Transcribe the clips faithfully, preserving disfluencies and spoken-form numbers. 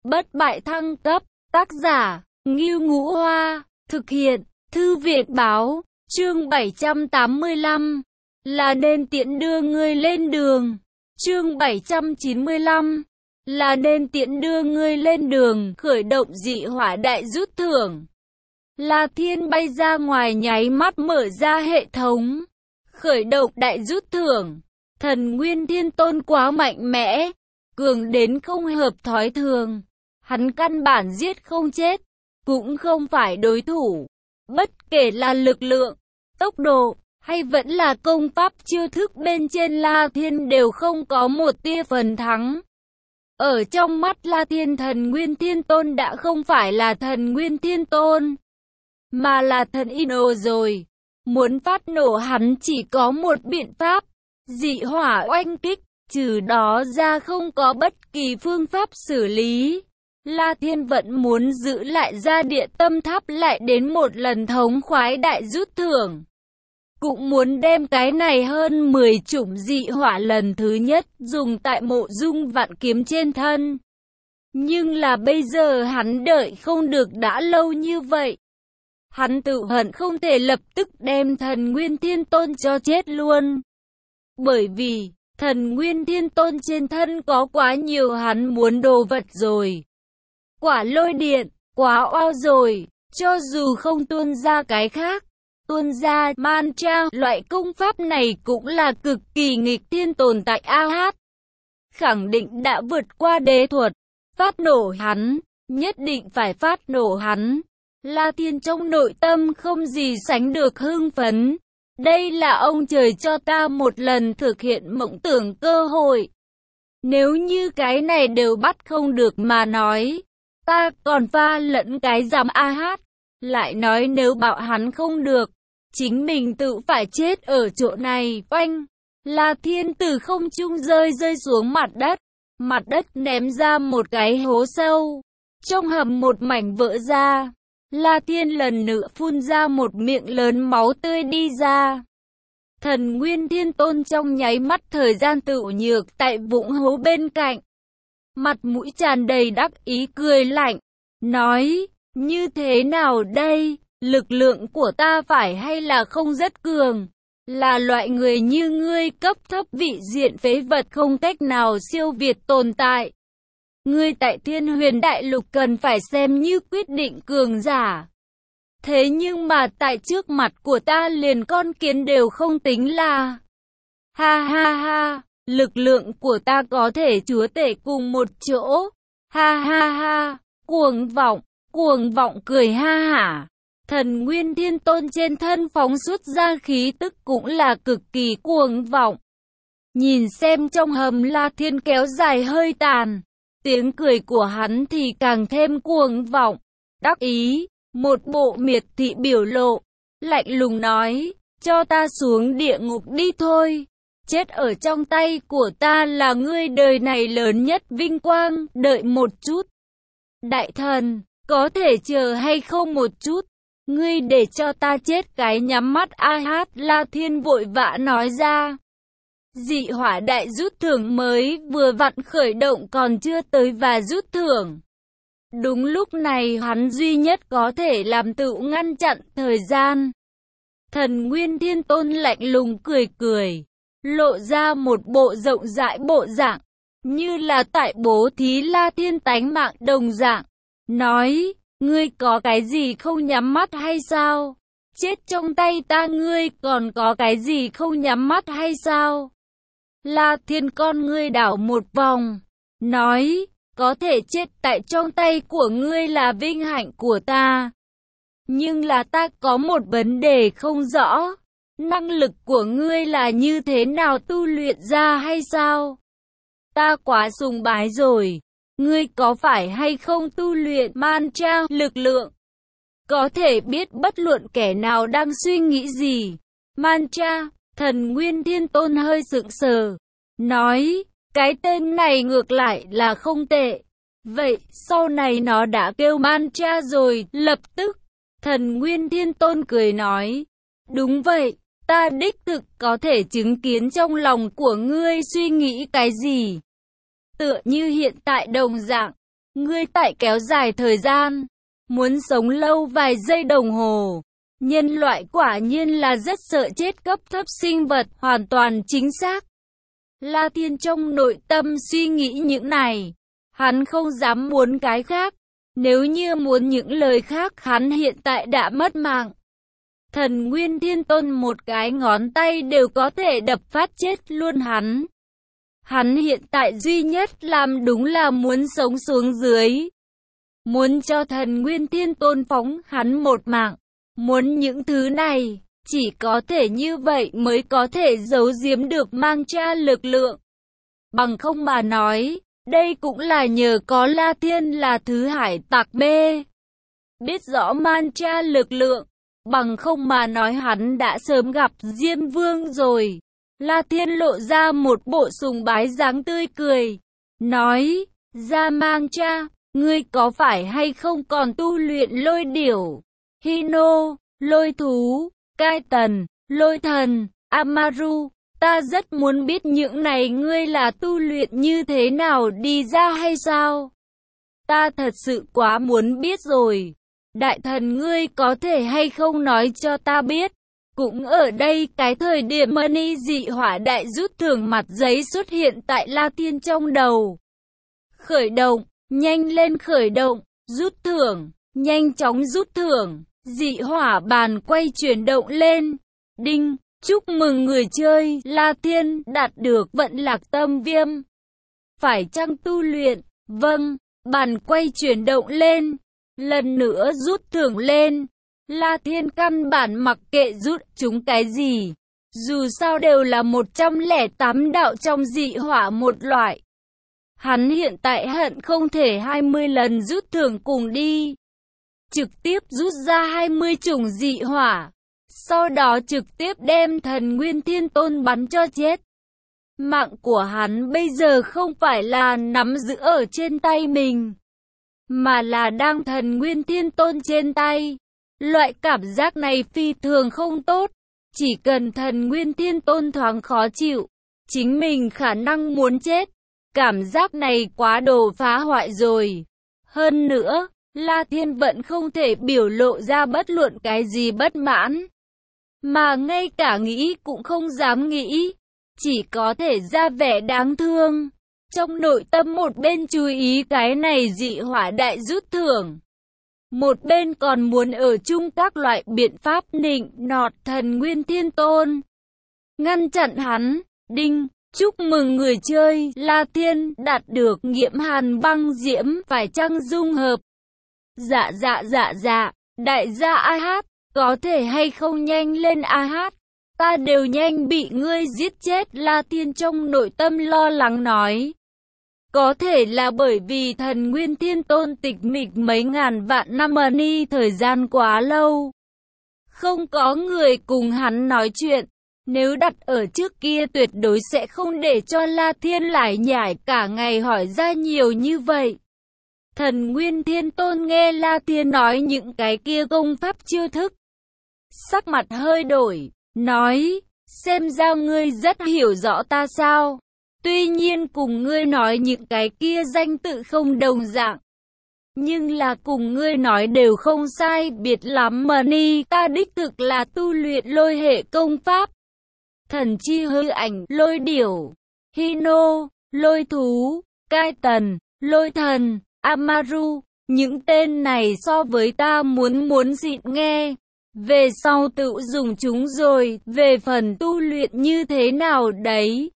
bất bại thăng cấp, tác giả, Ngưu Ngũ Hoa, thực hiện, Thư viện báo, chương bảy trăm tám mươi lăm, là nên tiễn đưa ngươi lên đường, chương bảy trăm chín mươi lăm, là nên tiễn đưa ngươi lên đường, khởi động dị hỏa đại rút thưởng. La Thiên bay ra ngoài nháy mắt mở ra hệ thống, khởi động đại rút thưởng. Thần Nguyên Thiên Tôn quá mạnh mẽ, cường đến không hợp thói thường. Hắn căn bản giết không chết, cũng không phải đối thủ. Bất kể là lực lượng, tốc độ, hay vẫn là công pháp chiêu thức bên trên La Thiên đều không có một tia phần thắng. Ở trong mắt La Thiên, Thần Nguyên Thiên Tôn đã không phải là Thần Nguyên Thiên Tôn, mà là thần Ino rồi. Muốn phát nổ hắn chỉ có một biện pháp, dị hỏa oanh kích, trừ đó ra không có bất kỳ phương pháp xử lý. La Thiên vẫn muốn giữ lại ra địa tâm tháp lại đến một lần thống khoái đại rút thưởng. Cũng muốn đem cái này hơn mười chủng dị hỏa lần thứ nhất dùng tại Mộ Dung Vạn Kiếm trên thân. Nhưng là bây giờ hắn đợi không được đã lâu như vậy. Hắn tự hận không thể lập tức đem Thần Nguyên Thiên Tôn cho chết luôn. Bởi vì, Thần Nguyên Thiên Tôn trên thân có quá nhiều hắn muốn đồ vật rồi. Quả lôi điện, quá oao rồi, cho dù không tuôn ra cái khác, tuôn ra mantra, loại công pháp này cũng là cực kỳ nghịch thiên tồn tại a hát. Khẳng định đã vượt qua đế thuật, phát nổ hắn, nhất định phải phát nổ hắn. La Thiên trong nội tâm không gì sánh được hưng phấn. Đây là ông trời cho ta một lần thực hiện mộng tưởng cơ hội. Nếu như cái này đều bắt không được mà nói, ta còn pha lẫn cái dám a hát. Lại nói nếu bảo hắn không được, chính mình tự phải chết ở chỗ này. Oanh! La Thiên từ không trung rơi rơi xuống mặt đất. Mặt đất ném ra một cái hố sâu. Trong hầm một mảnh vỡ ra. La Thiên lần nữa phun ra một miệng lớn máu tươi đi ra. Thần Nguyên Thiên Tôn trong nháy mắt thời gian tự nhược tại vũng hố bên cạnh. Mặt mũi tràn đầy đắc ý cười lạnh. Nói, như thế nào đây? Lực lượng của ta phải hay là không rất cường? Là loại người như ngươi cấp thấp vị diện phế vật không cách nào siêu việt tồn tại. Ngươi tại Thiên Huyền Đại Lục cần phải xem như quyết định cường giả. Thế nhưng mà tại trước mặt của ta liền con kiến đều không tính là. Ha ha ha, lực lượng của ta có thể chúa tể cùng một chỗ. Ha ha ha, cuồng vọng, cuồng vọng cười ha hả. Thần Nguyên Thiên Tôn trên thân phóng xuất ra khí tức cũng là cực kỳ cuồng vọng. Nhìn xem trong hầm La Thiên kéo dài hơi tàn. Tiếng cười của hắn thì càng thêm cuồng vọng, đắc ý, một bộ miệt thị biểu lộ, lạnh lùng nói, cho ta xuống địa ngục đi thôi, chết ở trong tay của ta là ngươi đời này lớn nhất vinh quang, đợi một chút. Đại thần, có thể chờ hay không một chút, ngươi để cho ta chết cái nhắm mắt a hát. La Thiên vội vã nói ra. Dị hỏa đại rút thưởng mới vừa vặn khởi động còn chưa tới và rút thưởng. Đúng lúc này hắn duy nhất có thể làm tự ngăn chặn thời gian. Thần Nguyên Thiên Tôn lạnh lùng cười cười, lộ ra một bộ rộng rãi bộ dạng, như là tại bố thí La Thiên tánh mạng đồng dạng. Nói, ngươi có cái gì không nhắm mắt hay sao? Chết trong tay ta ngươi còn có cái gì không nhắm mắt hay sao? La Thiên con ngươi đảo một vòng, nói, có thể chết tại trong tay của ngươi là vinh hạnh của ta. Nhưng là ta có một vấn đề không rõ, năng lực của ngươi là như thế nào tu luyện ra hay sao? Ta quá sùng bái rồi, ngươi có phải hay không tu luyện mantra lực lượng? Có thể biết bất luận kẻ nào đang suy nghĩ gì? Mantra. Thần Nguyên Thiên Tôn hơi sững sờ, nói, cái tên này ngược lại là không tệ. Vậy, sau này nó đã kêu mantra rồi, lập tức. Thần Nguyên Thiên Tôn cười nói, đúng vậy, ta đích thực có thể chứng kiến trong lòng của ngươi suy nghĩ cái gì. Tựa như hiện tại đồng dạng, ngươi tại kéo dài thời gian, muốn sống lâu vài giây đồng hồ. Nhân loại quả nhiên là rất sợ chết, cấp thấp sinh vật, hoàn toàn chính xác. La Thiên trong nội tâm suy nghĩ những này, hắn không dám muốn cái khác. Nếu như muốn những lời khác, hắn hiện tại đã mất mạng. Thần Nguyên Thiên Tôn một cái ngón tay đều có thể đập phát chết luôn hắn. Hắn hiện tại duy nhất làm đúng là muốn sống xuống dưới. Muốn cho thần Nguyên Thiên Tôn phóng hắn một mạng. Muốn những thứ này, chỉ có thể như vậy mới có thể giấu giếm được mang tra lực lượng. Bằng không mà nói, đây cũng là nhờ có La Thiên là thứ hải tặc bê. Biết rõ man tra lực lượng, bằng không mà nói hắn đã sớm gặp Diêm Vương rồi. La Thiên lộ ra một bộ sùng bái dáng tươi cười, nói, ra mang tra, ngươi có phải hay không còn tu luyện lôi điểu, Hino, lôi thú, cai tần, lôi thần, Amaru, ta rất muốn biết những này ngươi là tu luyện như thế nào đi ra hay sao? Ta thật sự quá muốn biết rồi. Đại thần ngươi có thể hay không nói cho ta biết? Cũng ở đây cái thời điểm Mani dị hỏa đại rút thưởng mặt giấy xuất hiện tại La Thiên trong đầu. Khởi động, nhanh lên khởi động, rút thưởng, nhanh chóng rút thưởng. Dị hỏa bàn quay chuyển động lên. Đinh, chúc mừng người chơi La Thiên đạt được vận lạc tâm viêm. Phải chăng tu luyện? Vâng, bàn quay chuyển động lên. Lần nữa rút thưởng lên. La Thiên căn bản mặc kệ rút chúng cái gì. Dù sao đều là một trăm lẻ tám đạo trong dị hỏa một loại. Hắn hiện tại hận không thể hai mươi lần rút thưởng cùng đi. Trực tiếp rút ra hai mươi chủng dị hỏa. Sau đó trực tiếp đem thần Nguyên Thiên Tôn bắn cho chết. Mạng của hắn bây giờ không phải là nắm giữ ở trên tay mình, mà là đang thần Nguyên Thiên Tôn trên tay. Loại cảm giác này phi thường không tốt. Chỉ cần thần Nguyên Thiên Tôn thoáng khó chịu, chính mình khả năng muốn chết. Cảm giác này quá đồ phá hoại rồi. Hơn nữa, La Thiên vẫn không thể biểu lộ ra bất luận cái gì bất mãn. Mà ngay cả nghĩ cũng không dám nghĩ. Chỉ có thể ra vẻ đáng thương. Trong nội tâm một bên chú ý cái này dị hỏa đại rút thưởng. Một bên còn muốn ở chung các loại biện pháp nịnh nọt thần Nguyên Thiên Tôn. Ngăn chặn hắn. Đinh, chúc mừng người chơi La Thiên đạt được nghiệm hàn băng diễm phải chăng dung hợp. Dạ dạ dạ dạ, đại gia a hát, có thể hay không nhanh lên a hát, ta đều nhanh bị ngươi giết chết. La Thiên trong nội tâm lo lắng nói. Có thể là bởi vì thần Nguyên Thiên Tôn tịch mịch mấy ngàn vạn năm Mani thời gian quá lâu. Không có người cùng hắn nói chuyện. Nếu đặt ở trước kia tuyệt đối sẽ không để cho La Thiên lại nhải cả ngày hỏi ra nhiều như vậy. Thần Nguyên Thiên Tôn nghe La Thiên nói những cái kia công pháp chiêu thức. Sắc mặt hơi đổi, nói, xem ra ngươi rất hiểu rõ ta sao. Tuy nhiên cùng ngươi nói những cái kia danh tự không đồng dạng. Nhưng là cùng ngươi nói đều không sai biệt lắm Mani. Ta đích thực là tu luyện lôi hệ công pháp. Thần chi hư ảnh, lôi điểu, Hino, lôi thú, cai tần, lôi thần, Amaru. Những tên này so với ta muốn muốn xịn nghe. Về sau tự dùng chúng rồi, về phần tu luyện như thế nào đấy.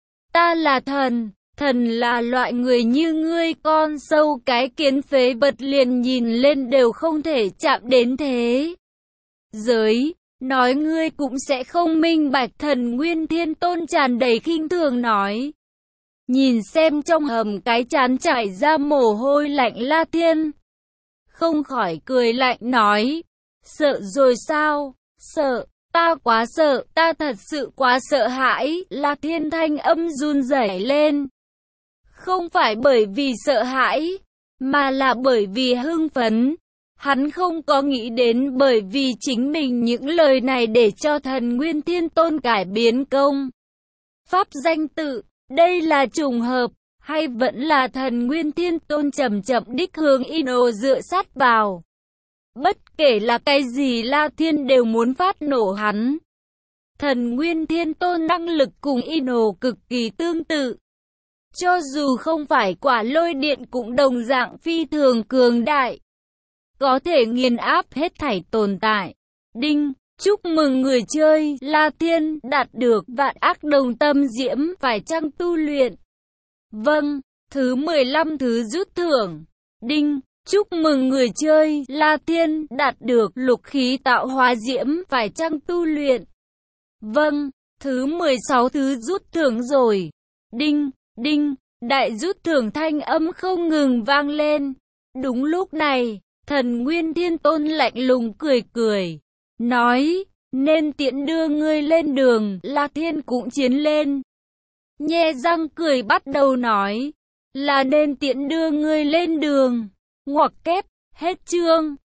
Ta là thần, thần là loại người như ngươi, con sâu cái kiến phế vật liền nhìn lên đều không thể chạm đến thế giới. Nói ngươi cũng sẽ không minh bạch. Thần Nguyên Thiên Tôn tràn đầy khinh thường nói. Nhìn xem trong hầm cái trán chảy ra mồ hôi lạnh La Thiên, không khỏi cười lạnh nói. Sợ rồi sao? Sợ, ta quá sợ, ta thật sự quá sợ hãi. La Thiên thanh âm run rẩy lên. Không phải bởi vì sợ hãi, mà là bởi vì hưng phấn. Hắn không có nghĩ đến bởi vì chính mình những lời này để cho thần Nguyên Thiên Tôn cải biến công pháp danh tự. Đây là trùng hợp, Hay vẫn là thần Nguyên Thiên Tôn chậm chậm đích hướng Ino dựa sát vào. Bất kể là cái gì La Thiên đều muốn phát nổ hắn. Thần Nguyên Thiên Tôn năng lực cùng Ino cực kỳ tương tự. Cho dù không phải quả lôi điện cũng đồng dạng phi thường cường đại. Có thể nghiền áp hết thảy tồn tại. Đinh, chúc mừng người chơi La Thiên đạt được vạn ác đồng tâm diễm phải chăng tu luyện. Vâng, thứ mười lăm thứ rút thưởng. Đinh, chúc mừng người chơi La Thiên đạt được lục khí tạo hóa diễm phải chăng tu luyện. Vâng, thứ mười sáu thứ rút thưởng rồi. Đinh, đinh, đại rút thưởng thanh âm không ngừng vang lên. Đúng lúc này, thần Nguyên Thiên Tôn lạnh lùng cười cười, nói, nên tiện đưa ngươi lên đường. La Thiên cũng chiến lên. Nhe răng cười bắt đầu nói, là nên tiện đưa ngươi lên đường. Ngoặc kép, hết chương.